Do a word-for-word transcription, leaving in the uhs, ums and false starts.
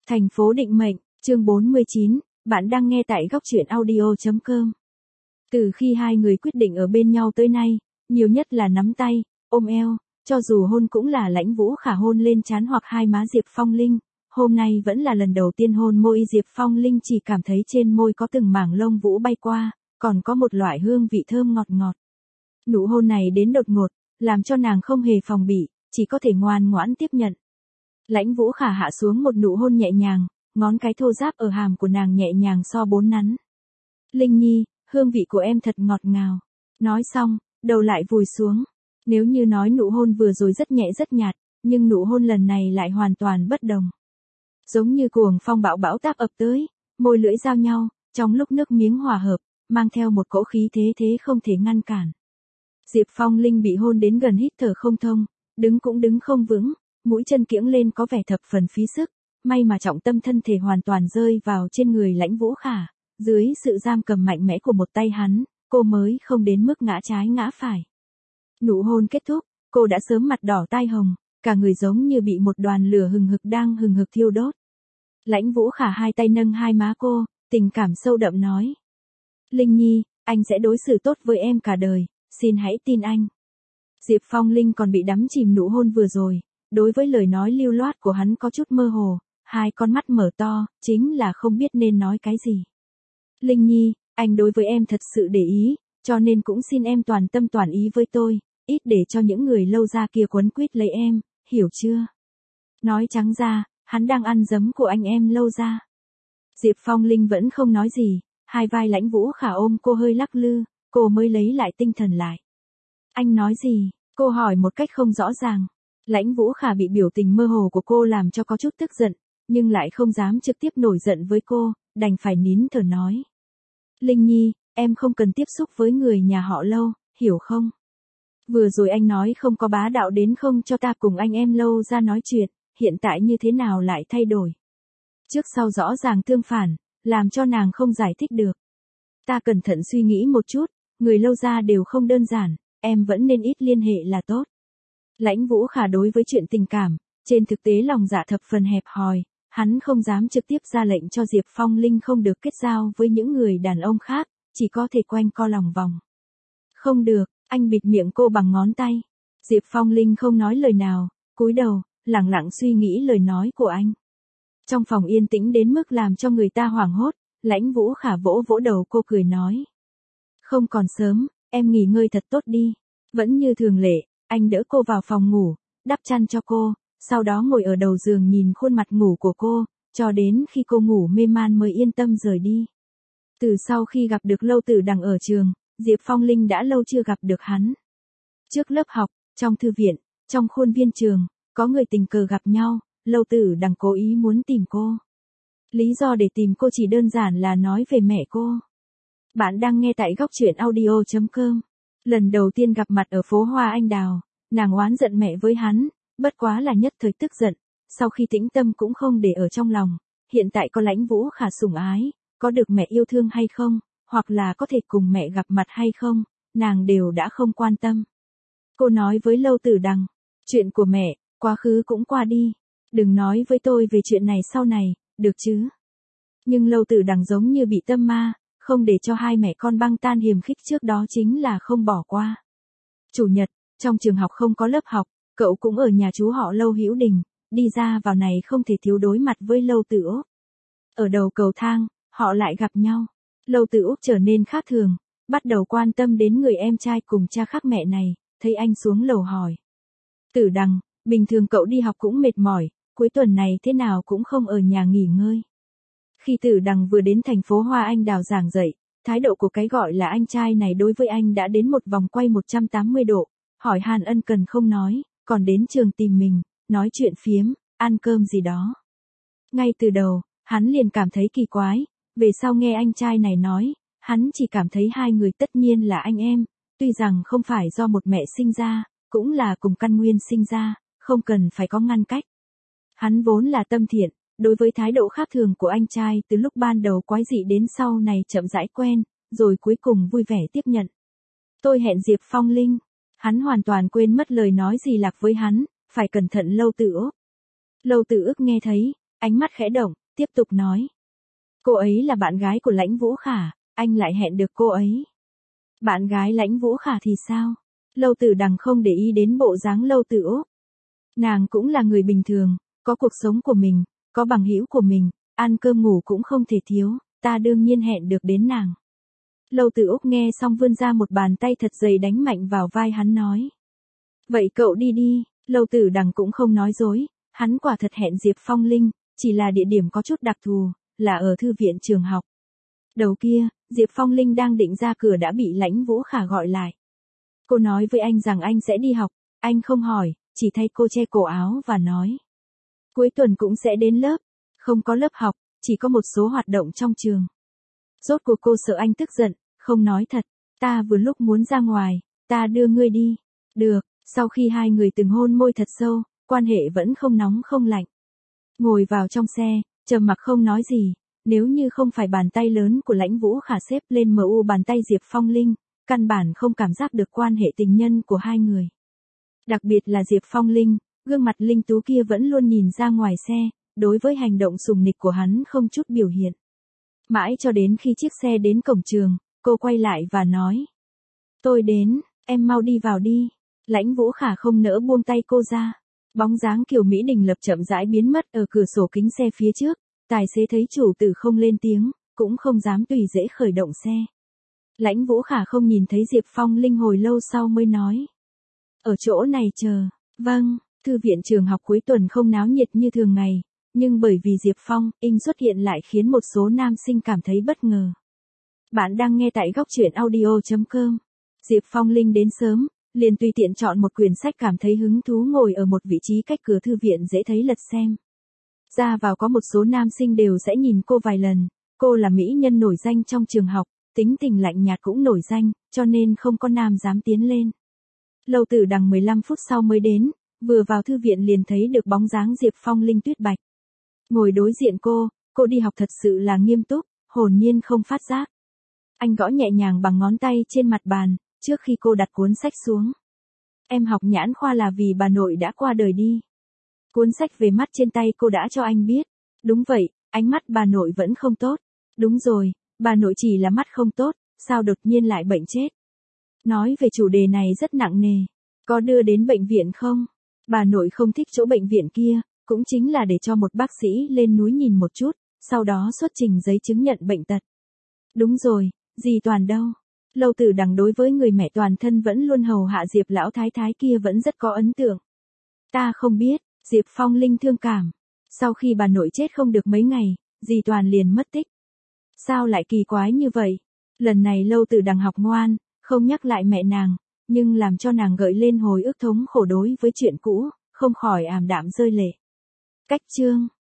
Thành phố định mệnh, chương bốn mươi chín, bạn đang nghe tại góc truyện audio chấm com. Từ khi hai người quyết định ở bên nhau tới nay, nhiều nhất là nắm tay, ôm eo, cho dù hôn cũng là Lãnh Vũ Khả hôn lên trán hoặc hai má Diệp Phong Linh, hôm nay vẫn là lần đầu tiên hôn môi Diệp Phong Linh chỉ cảm thấy trên môi có từng mảng lông vũ bay qua, còn có một loại hương vị thơm ngọt ngọt. Nụ hôn này đến đột ngột, làm cho nàng không hề phòng bị, chỉ có thể ngoan ngoãn tiếp nhận. Lãnh Vũ Khả hạ xuống một nụ hôn nhẹ nhàng, ngón cái thô ráp ở hàm của nàng nhẹ nhàng so bốn nắn. Linh Nhi, hương vị của em thật ngọt ngào. Nói xong, đầu lại vùi xuống. Nếu như nói nụ hôn vừa rồi rất nhẹ rất nhạt, nhưng nụ hôn lần này lại hoàn toàn bất đồng. Giống như cuồng phong bão bão táp ập tới, môi lưỡi giao nhau, trong lúc nước miếng hòa hợp, mang theo một cỗ khí thế thế không thể ngăn cản. Diệp Phong Linh bị hôn đến gần hít thở không thông, đứng cũng đứng không vững, mũi chân kiễng lên có vẻ thập phần phí sức, may mà trọng tâm thân thể hoàn toàn rơi vào trên người Lãnh Vũ Khả, dưới sự giam cầm mạnh mẽ của một tay hắn, cô mới không đến mức ngã trái ngã phải. Nụ hôn kết thúc, cô đã sớm mặt đỏ tai hồng, cả người giống như bị một đoàn lửa hừng hực đang hừng hực thiêu đốt. Lãnh Vũ Khả hai tay nâng hai má cô, tình cảm sâu đậm nói. Linh Nhi, anh sẽ đối xử tốt với em cả đời, xin hãy tin anh. Diệp Phong Linh còn bị đắm chìm nụ hôn vừa rồi, đối với lời nói lưu loát của hắn có chút mơ hồ, hai con mắt mở to, chính là không biết nên nói cái gì. Linh Nhi, anh đối với em thật sự để ý, cho nên cũng xin em toàn tâm toàn ý với tôi, ít để cho những người lâu ra kia quấn quýt lấy em, hiểu chưa? Nói trắng ra, hắn đang ăn dấm của anh em lâu ra. Diệp Phong Linh vẫn không nói gì, hai vai Lãnh Vũ Khả ôm cô hơi lắc lư, cô mới lấy lại tinh thần lại. Anh nói gì? Cô hỏi một cách không rõ ràng. Lãnh Vũ Khả bị biểu tình mơ hồ của cô làm cho có chút tức giận, nhưng lại không dám trực tiếp nổi giận với cô, đành phải nín thở nói. Linh Nhi, em không cần tiếp xúc với người nhà họ Lâu, hiểu không? Vừa rồi anh nói không có bá đạo đến không cho ta cùng anh em Lâu ra nói chuyện, hiện tại như thế nào lại thay đổi? Trước sau rõ ràng tương phản, làm cho nàng không giải thích được. Ta cẩn thận suy nghĩ một chút, người Lâu ra đều không đơn giản, em vẫn nên ít liên hệ là tốt. Lãnh Vũ Khả đối với chuyện tình cảm, trên thực tế lòng dạ thập phần hẹp hòi, hắn không dám trực tiếp ra lệnh cho Diệp Phong Linh không được kết giao với những người đàn ông khác, chỉ có thể quanh co lòng vòng. Không được, anh bịt miệng cô bằng ngón tay. Diệp Phong Linh không nói lời nào, cúi đầu, lặng lặng suy nghĩ lời nói của anh. Trong phòng yên tĩnh đến mức làm cho người ta hoảng hốt, Lãnh Vũ Khả vỗ vỗ đầu cô cười nói. Không còn sớm, em nghỉ ngơi thật tốt đi. Vẫn như thường lệ, anh đỡ cô vào phòng ngủ, đắp chăn cho cô, sau đó ngồi ở đầu giường nhìn khuôn mặt ngủ của cô, cho đến khi cô ngủ mê man mới yên tâm rời đi. Từ sau khi gặp được Lâu Tử Đằng ở trường, Diệp Phong Linh đã lâu chưa gặp được hắn. Trước lớp học, trong thư viện, trong khuôn viên trường, có người tình cờ gặp nhau, Lâu Tử Đằng cố ý muốn tìm cô. Lý do để tìm cô chỉ đơn giản là nói về mẹ cô. Bạn đang nghe tại góc truyện audio chấm com. Lần đầu tiên gặp mặt ở phố Hoa Anh Đào, nàng oán giận mẹ với hắn, bất quá là nhất thời tức giận, sau khi tĩnh tâm cũng không để ở trong lòng, hiện tại có Lãnh Vũ Khả sủng ái, có được mẹ yêu thương hay không, hoặc là có thể cùng mẹ gặp mặt hay không, nàng đều đã không quan tâm. Cô nói với Lâu Tử Đằng, chuyện của mẹ, quá khứ cũng qua đi, đừng nói với tôi về chuyện này sau này, được chứ? Nhưng Lâu Tử Đằng giống như bị tâm ma, không để cho hai mẹ con băng tan hiềm khích trước đó chính là không bỏ qua. Chủ nhật, trong trường học không có lớp học, cậu cũng ở nhà chú họ Lâu Hữu Đình, đi ra vào này không thể thiếu đối mặt với Lâu Tử Úc. Ở đầu cầu thang, họ lại gặp nhau. Lâu Tử Úc trở nên khác thường, bắt đầu quan tâm đến người em trai cùng cha khác mẹ này, thấy anh xuống lầu hỏi. Tử Đằng, bình thường cậu đi học cũng mệt mỏi, cuối tuần này thế nào cũng không ở nhà nghỉ ngơi. Khi Tử Đằng vừa đến thành phố Hoa Anh Đào giảng dạy, thái độ của cái gọi là anh trai này đối với anh đã đến một vòng quay một trăm tám mươi độ, hỏi han ân cần không nói, còn đến trường tìm mình, nói chuyện phiếm, ăn cơm gì đó. Ngay từ đầu, hắn liền cảm thấy kỳ quái, về sau nghe anh trai này nói, hắn chỉ cảm thấy hai người tất nhiên là anh em, tuy rằng không phải do một mẹ sinh ra, cũng là cùng căn nguyên sinh ra, không cần phải có ngăn cách. Hắn vốn là tâm thiện, đối với thái độ khác thường của anh trai từ lúc ban đầu quái dị đến sau này chậm rãi quen, rồi cuối cùng vui vẻ tiếp nhận. Tôi hẹn Diệp Phong Linh, hắn hoàn toàn quên mất lời nói gì lạc với hắn, phải cẩn thận Lâu Tử Úc. Lâu Tử Úc nghe thấy, ánh mắt khẽ động, tiếp tục nói. Cô ấy là bạn gái của Lãnh Vũ Khả, anh lại hẹn được cô ấy. Bạn gái Lãnh Vũ Khả thì sao? Lâu Tử Đằng không để ý đến bộ dáng Lâu Tử Úc. Nàng cũng là người bình thường, có cuộc sống của mình, có bằng hữu của mình, ăn cơm ngủ cũng không thể thiếu, ta đương nhiên hẹn được đến nàng. Lâu Tử Úc nghe xong vươn ra một bàn tay thật dày đánh mạnh vào vai hắn nói. Vậy cậu đi đi, Lâu Tử Đằng cũng không nói dối, hắn quả thật hẹn Diệp Phong Linh, chỉ là địa điểm có chút đặc thù, là ở thư viện trường học. Đầu kia, Diệp Phong Linh đang định ra cửa đã bị Lãnh Vũ Khả gọi lại. Cô nói với anh rằng anh sẽ đi học, anh không hỏi, chỉ thay cô che cổ áo và nói. Cuối tuần cũng sẽ đến lớp, không có lớp học, chỉ có một số hoạt động trong trường. Rốt cuộc cô sợ anh tức giận, không nói thật, ta vừa lúc muốn ra ngoài, ta đưa ngươi đi. Được, sau khi hai người từng hôn môi thật sâu, quan hệ vẫn không nóng không lạnh. Ngồi vào trong xe, trầm mặc không nói gì, nếu như không phải bàn tay lớn của Lãnh Vũ Khả xếp lên mờ u bàn tay Diệp Phong Linh, căn bản không cảm giác được quan hệ tình nhân của hai người. Đặc biệt là Diệp Phong Linh, gương mặt linh tú kia vẫn luôn nhìn ra ngoài xe, đối với hành động sùng nịch của hắn không chút biểu hiện. Mãi cho đến khi chiếc xe đến cổng trường, cô quay lại và nói. Tôi đến, em mau đi vào đi. Lãnh Vũ Khả không nỡ buông tay cô ra. Bóng dáng Kiều Mỹ Đình lập chậm rãi biến mất ở cửa sổ kính xe phía trước, tài xế thấy chủ tử không lên tiếng, cũng không dám tùy dễ khởi động xe. Lãnh Vũ Khả không nhìn thấy Diệp Phong Linh hồi lâu sau mới nói. Ở chỗ này chờ, vâng, thư viện trường học cuối tuần không náo nhiệt như thường ngày, nhưng bởi vì Diệp Phong, Linh xuất hiện lại khiến một số nam sinh cảm thấy bất ngờ. Bạn đang nghe tại góc truyện audio chấm com. Diệp Phong Linh đến sớm, liền tùy tiện chọn một quyển sách cảm thấy hứng thú ngồi ở một vị trí cách cửa thư viện dễ thấy lật xem. Ra vào có một số nam sinh đều sẽ nhìn cô vài lần, cô là mỹ nhân nổi danh trong trường học, tính tình lạnh nhạt cũng nổi danh, cho nên không có nam dám tiến lên. Lâu Tử Đằng mười lăm phút sau mới đến, vừa vào thư viện liền thấy được bóng dáng Diệp Phong Linh tuyết bạch. Ngồi đối diện cô, cô đi học thật sự là nghiêm túc, hồn nhiên không phát giác. Anh gõ nhẹ nhàng bằng ngón tay trên mặt bàn, trước khi cô đặt cuốn sách xuống. Em học nhãn khoa là vì bà nội đã qua đời đi. Cuốn sách về mắt trên tay cô đã cho anh biết. Đúng vậy, ánh mắt bà nội vẫn không tốt. Đúng rồi, bà nội chỉ là mắt không tốt, sao đột nhiên lại bệnh chết. Nói về chủ đề này rất nặng nề. Có đưa đến bệnh viện không? Bà nội không thích chỗ bệnh viện kia, cũng chính là để cho một bác sĩ lên núi nhìn một chút, sau đó xuất trình giấy chứng nhận bệnh tật. Đúng rồi, dì Toàn đâu? Lâu Tử Đằng đối với người mẹ toàn thân vẫn luôn hầu hạ Diệp lão thái thái kia vẫn rất có ấn tượng. Ta không biết, Diệp Phong Linh thương cảm. Sau khi bà nội chết không được mấy ngày, dì Toàn liền mất tích. Sao lại kỳ quái như vậy? Lần này Lâu Tử Đằng học ngoan, không nhắc lại mẹ nàng, nhưng làm cho nàng gợi lên hồi ức thống khổ đối với chuyện cũ, không khỏi ảm đạm rơi lệ. Cách chương